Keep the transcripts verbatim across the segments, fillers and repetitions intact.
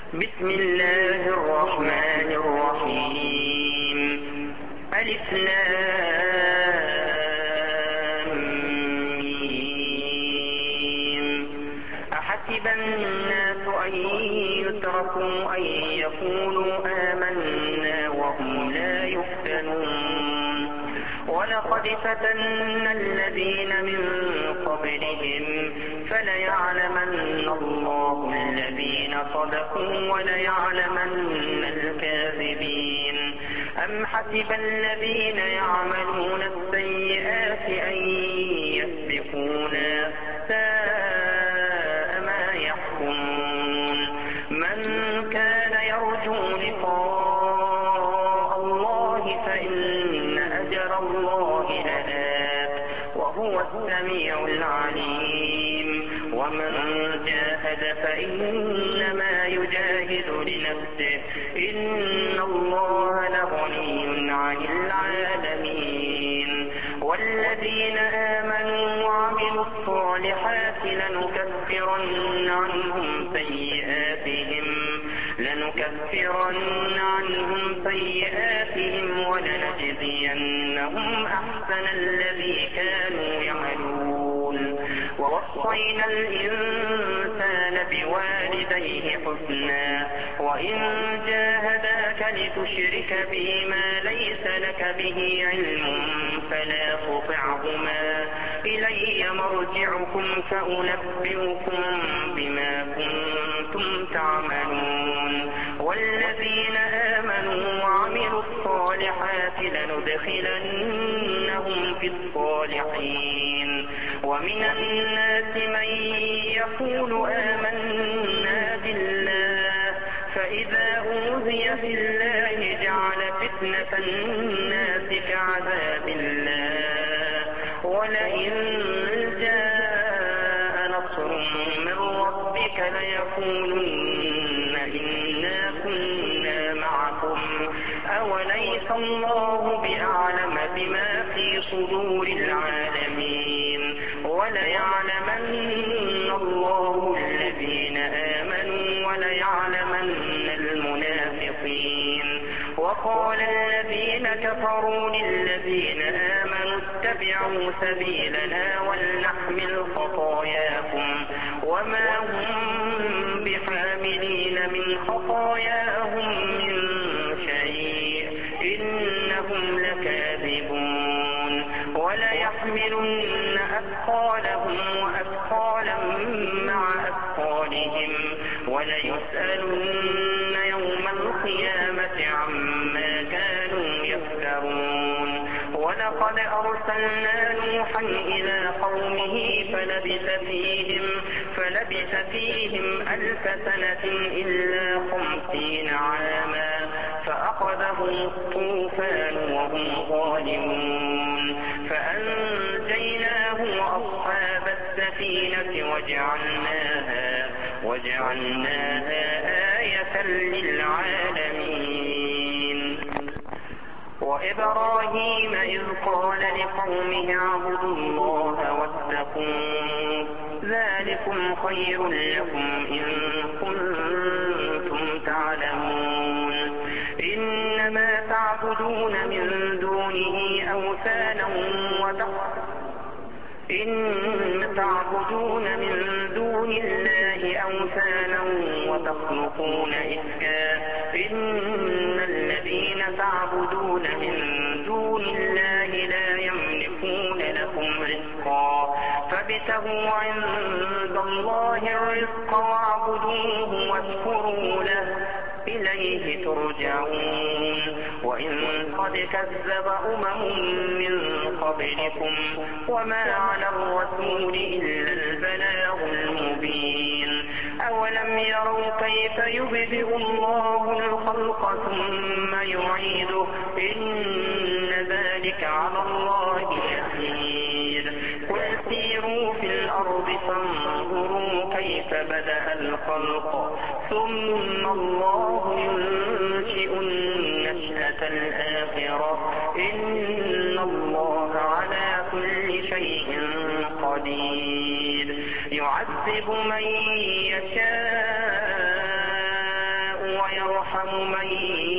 بسم الله الرحمن الرحيم. ألف لام ميم. أحسب الناس أن يتركوا أن يقولوا آمنا وهم لا يفتنون. ولقد فتنا الذين من قبلهم فليعلمن الله الذين صدقوا وليعلمن الكاذبين. أم حسب الذين يعملون السيئات أن يسبقونا، ساء ما يحكمون. من كان يرجو لقاء الله فإن أجر الله لآت وهو السميع العليم. ومن جاهد فإنما يجاهد لنفسه، إن الله لغني عن العالمين. والذين آمنوا وعملوا الصالحات لنكفرن عنهم سيئاتهم لنكفرن عنهم سيئاتهم ولنجزينهم أحسن الذي كانوا يعملون. ووصينا الإنسان بوالديه حسنا، وإن جاهداك لتشرك بي ما ليس لك به علم فلا تطعهما، إلي مرجعكم فأنبئكم بما كنتم تعملون. والذين آمنوا وعملوا الصالحات لندخلنهم في الصالحين. ومن الناس من يقول آمنا بالله فإذا أوذي في الله جعل فتنة الناس كعذاب الله، ولئن جاء نصر من ربك ليقولن إنا كنا معكم أوليس الله بأعلم بما في صدور العالمين. وليعلمن الله الذين آمنوا وليعلمن المنافقين. وقال الذين كفروا للذين آمنوا اتبعوا سبيلنا ولنحمل خطاياكم وما هم بحاملين من خطاياهم من شيء إنهم لكاذبون. وليحملن أثقالهم وأثقالا مع أثقالهم وليسألن يوم القيامة عما كانوا يفترون. ولقد أرسلنا نوحا إلى قومه فلبث فيهم, فلبث فيهم ألف سنة إلا خمسين عاما فأخذهم الطوفان وهم ظالمون. فأنجيناه وأصحاب السفينة وجعلناها, وجعلناها آية للعالمين. وإبراهيم إذ قال لقومه اعبدوا الله واتقوه ذلكم خير لكم إن كنتم تعلمون. إنما تعبدون من دونه أوثانا إن تعبدون من دون الله أوثانا وتخلقون إفكا إن الذين تعبدون من دون الله لا يملكون لكم رزقا فابتغوا عند الله الرزق واعبدوه واشكروا له إليه ترجعون. وإن قد كذب أمم من قبلكم وما على الرسول إلا البلاغ المبين. أولم يروا كيف يبدئ الله الخلق ثم يعيده إن ذلك على الله يسير. قل سيروا في الأرض فانظروا كيف بدأ الخلق ثم الله ينشئ النشأة الآخرة إن الله على كل شيء قدير. يعذب من يشاء ويرحم من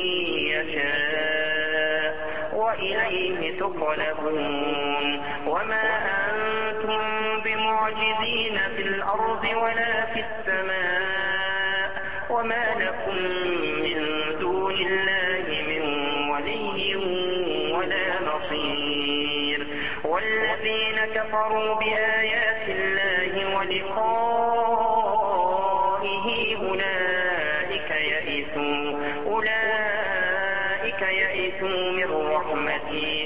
يشاء وإليه تقلبون وما أنتم بمعجزين في الأرض ولا في السماء وما لكم من دون الله من ولي ولا نصير والذين كفروا بآيات الله ولقائه أولئك يئسوا أولئك يئسوا من رحمتي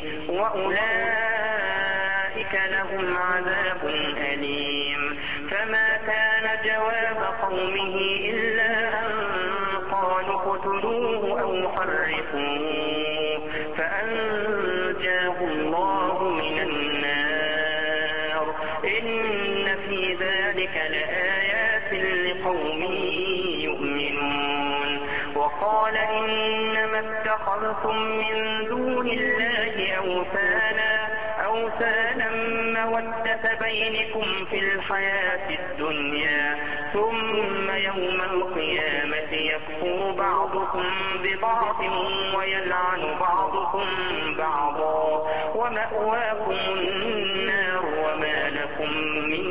وأولئك لهم عذاب أليم فما كان جواب قومه إلا أن قالوا اقتلوه أو حرقوه فأنجاه الله من النار إن في ذلك لآيات لقوم يؤمنون وقال إنما اتخذتم من دون الله أوثانا أوثانا مودة بينكم في الحياة الدنيا ثم يوم القيامة يكفر بعضكم ببعض ويلعن بعضكم بعضا ومأواكم النار وما لكم من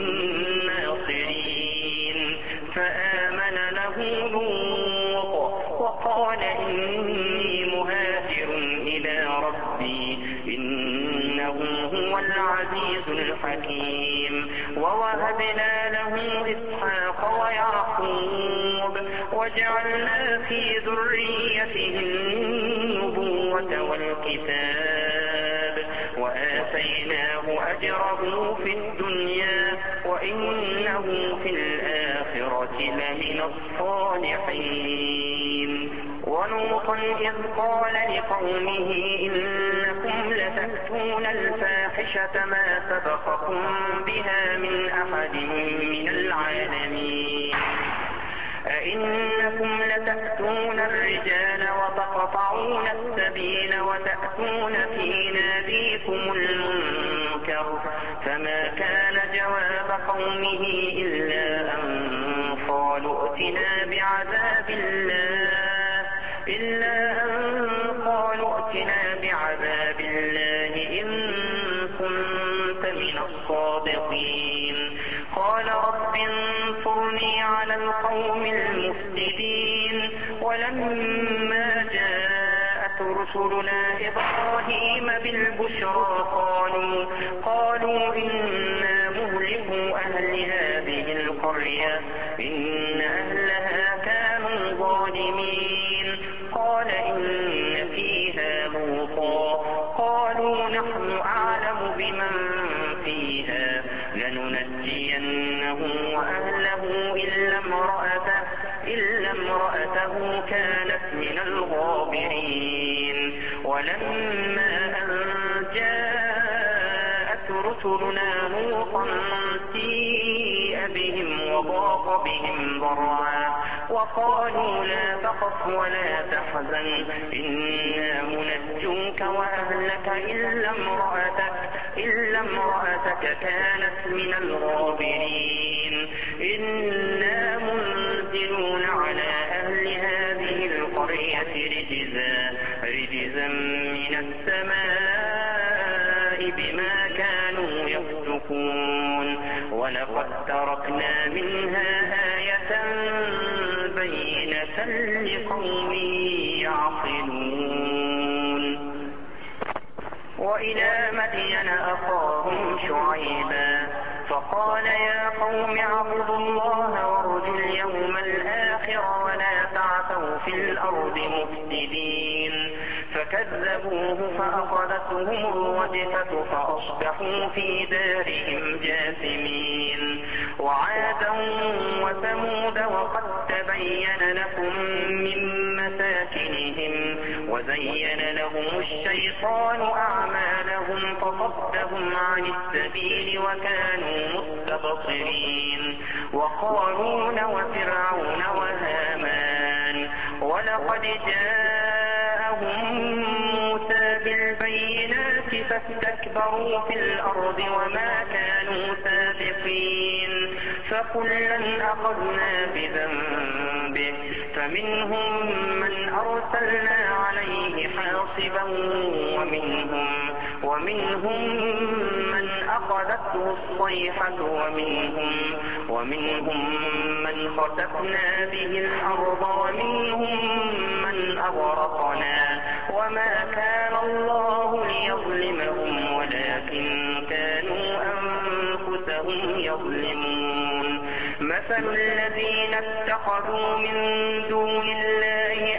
ناصرين فآمن له لوط وقال إني مهاجر إلى ربي إنه هو العزيز الحكيم ووهبنا له إسحاق ويعقوب وجعلنا في ذريته النبوة والكتاب وآتيناه أجره في الدنيا وإنه في الآخرة لمن الصالحين ولوطا إذ قال لقومه إنكم لتأتون الفاحشة ما سبقكم بها من أحد من العالمين أئنكم لتأتون الرجال وتقطعون السبيل وتأتون في ناديكم المنكر فما كان جواب قومه إلا أن قالوا ائتنا بعذاب الله إلا أن قالوا ائتنا بعذاب الله إن كنت من الصادقين قال رب انصرني على القوم المفسدين ولما جاءت رسلنا إبراهيم بالبشرى قالوا قالوا إنا مهلكوا أهل هذه القرية إن أهلها كانوا ظالمين قال إن فيها لوطا قالوا نحن أعلم بمن فيها لننجينه وأهله إلا امرأته, إلا امرأته كانت من الغابرين ولما أن جاءت رسلنا لوطا سيء بهم وضاق بهم ضرعا وقالوا لا تخف ولا تحزن إنا منجوك وأهلك إلا امرأتك إلا امرأتك كانت من الغابرين إنا منزلون على أهل هذه القرية رجزا رجزا من السماء بما كانوا يفسقون ولقد تركنا منها آية بينة لقوم يعقلون وإلى مدين أخاهم شعيبا فقال يا قوم اعبدوا الله وارجوا اليوم الآخر ولا تعثوا في الأرض مفسدين فكذبوه فأخذتهم الرجفة فأصبحوا في دارهم جاثمين وعادا وثمود وقد تبين لكم من مساكنهم وزين لهم الشيطان أعمالهم فصدهم عن السبيل وكانوا مستبصرين وقارون وفرعون وهامان ولقد جاءهم موسى بالبينات فاستكبروا في الأرض وما كانوا سابقين فكلا أخذنا بذنبه فمنهم من أرسلنا عليه حاصبا ومنهم, ومنهم من أخذته الصيحة ومنهم, ومنهم من خسفنا به الأرض ومنهم من أغرقنا وما كان الله ليظلمهم ولكن كانوا أنفسهم يظلمون. مثل الذين اتخذوا من دون الله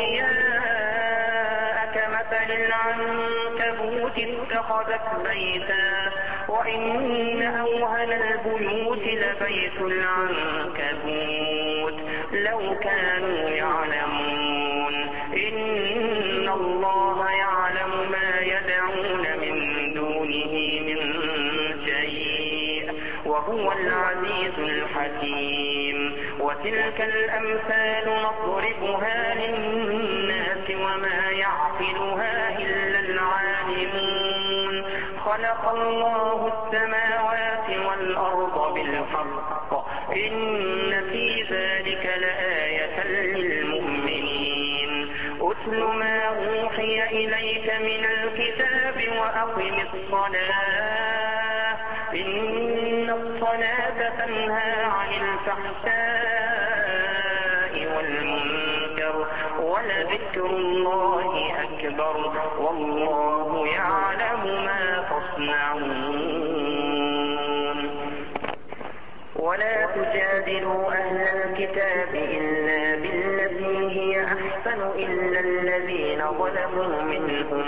أولياء كمثل العنكبوت اتخذت بيتا وإن أوهن البيوت لبيت العنكبوت لو كانوا يعلمون. إن الله يعلم ما يدعون من دونه من شيء وهو العزيز الحكيم. وتلك الأمثال نضربها للناس وما يعقلها إلا العالمون. خلق الله السماوات والأرض بالحق إن في ذلك لآية للمؤمنين. أتل ما أوحي إليك من الكتاب وأقم الصلاة إن الصلاة تنهى عن الفحشاء والمنكر ولذكر الله أكبر والله يعلم ما تصنعون. ولا تجادلوا أهل الكتاب إلا بالتي هي أحسن إلا الذين ظلموا منهم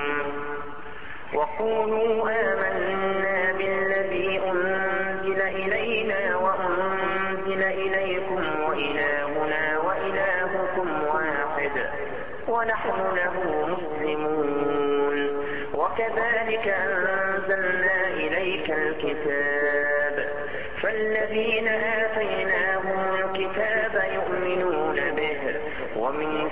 وقولوا آمنا بالذي أنزل إلينا وأنزل إليكم وإلهنا وإلهكم واحد ونحن له مسلمون. وكذلك أنزلنا إليك الكتاب فالذين آتيناهم الكتاب يؤمنون به ومن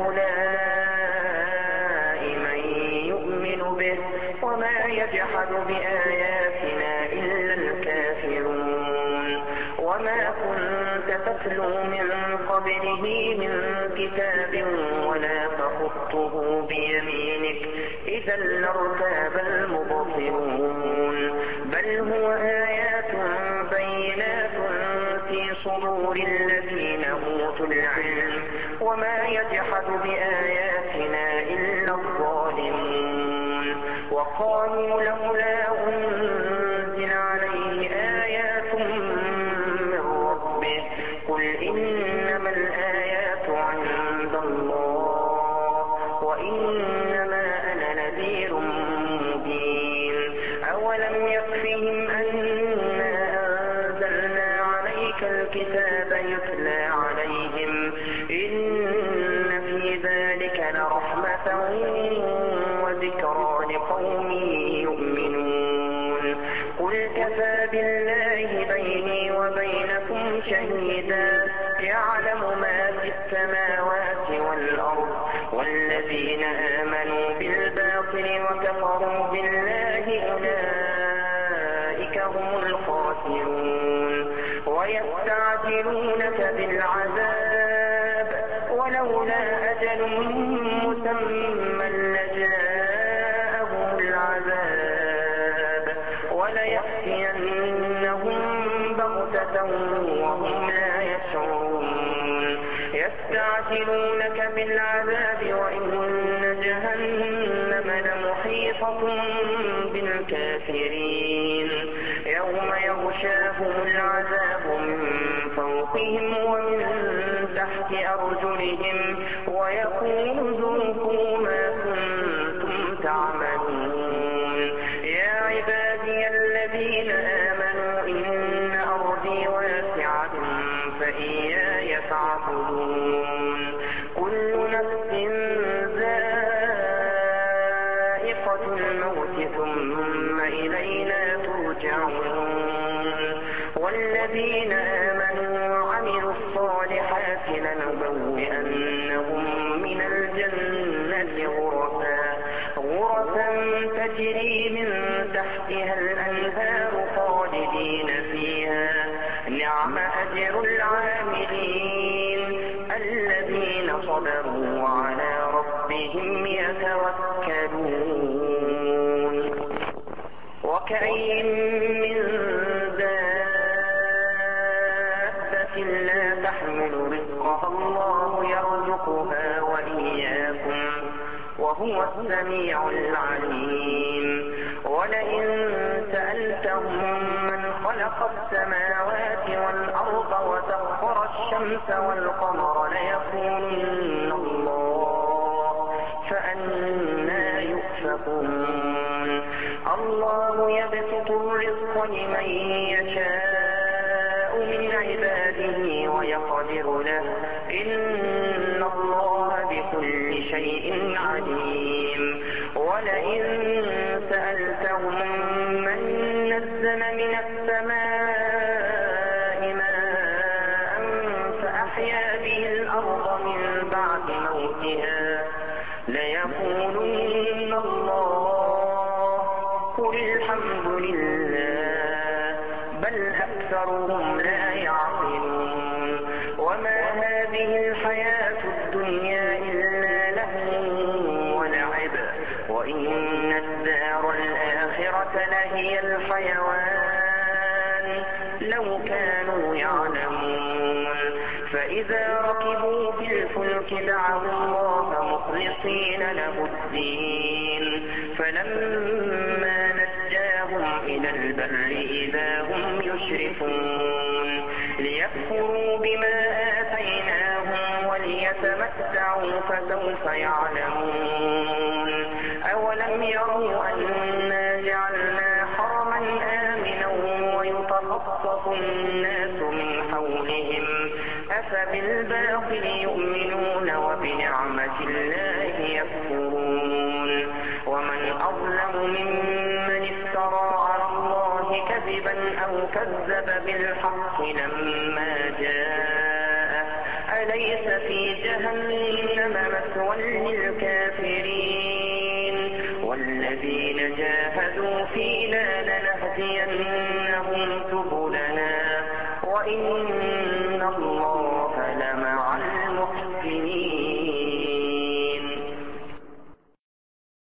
هؤلاء من يؤمن به وما يجحد بآياتنا إلا الكافرون. وما كنت تتلو من قبله من كتاب ولا تخطه بيمينك إذا لارتاب المبطلون. بل هو آيات بينات في صدور الذين أوتوا العلم وما يجحد بآياتنا إلا الظالمون. وقالوا لولا أنزل عليه آيات من ربه قل إنما الآيات عند الله وإنما أنا نذير مبين. أولم يكفهم أنا أنزلنا عليك الكتاب يتلى عليهم إن في ذلك لرحمة وذكرى لقوم يؤمنون. قل كفى بالله بيني وبينكم شهيدا يعلم ما في السماوات والأرض. والذين آمنوا بالباطل وكفروا بالله أولئك هم الخاسرون. ويستعجلونك بالعذاب ولولا أجل مسمى لجاءهم العذاب وليأتينهم بغتة وهم لا يشعرون. يستعجلونك بالعذاب وإن جهنم لمحيطة بالكافرين. يوم يغشاهم العذاب من فوقهم ومن تحت أرجلهم ويقول ذوقوا ما كنتم تعملون. يا عبادي الذين آمنوا إن أرضي واسعة فإياي فاعبدون. كل نفس ذائقة الموت ثم إلينا ترجعون. والذين آمنوا وعملوا الصالحات لنبوئنهم من الجنة غرفا غرفا تجري من تحتها الأنهار خالدين فيها نعم أجر العاملين. الذين صبروا وعلى ربهم يتوكلون. وكأين من دابة لا تحمل رزقها الله يرزقها وإياكم وهو السميع العليم. ولئن سألتهم من خلق السماوات والأرض وسخر الشمس والقمر ليقولن الله فأنى يؤفكون. الله يبسط الرزق لمن يشاء من عباده ويقدر له إن الله بكل شيء عليم. ولئن سألتهم من نزل من السماء ماء فأحيا به الأرض من بعد موتها ليقولن الله قل الحمد لله بل أكثرهم لا يعقلون. وما هذه الحياة الدنيا إلا لهو ولعب وإن الدار الآخرة لهي الحيوان لو كانوا يعلمون. فإذا ركبوا في الفلك دعوا الله مخلصين له الدين فلما نجاهم إلى البر إذا هم يشركون ليكفروا بما آتيناهم وليتمتعوا فسوف يعلمون. أولم يروا أنا جعلنا حرما آمنا ويتخطف الناس من حولهم أفبالباطل يؤمنون وبنعمة الله يكفرون. ومن أظلم ممن افترى على الله كذبا أو كذب بالحق لما جاءه أليس في جهنم مثوى للكافرين. والذين جاهدوا فينا لنهدينهم سبلنا وإن الله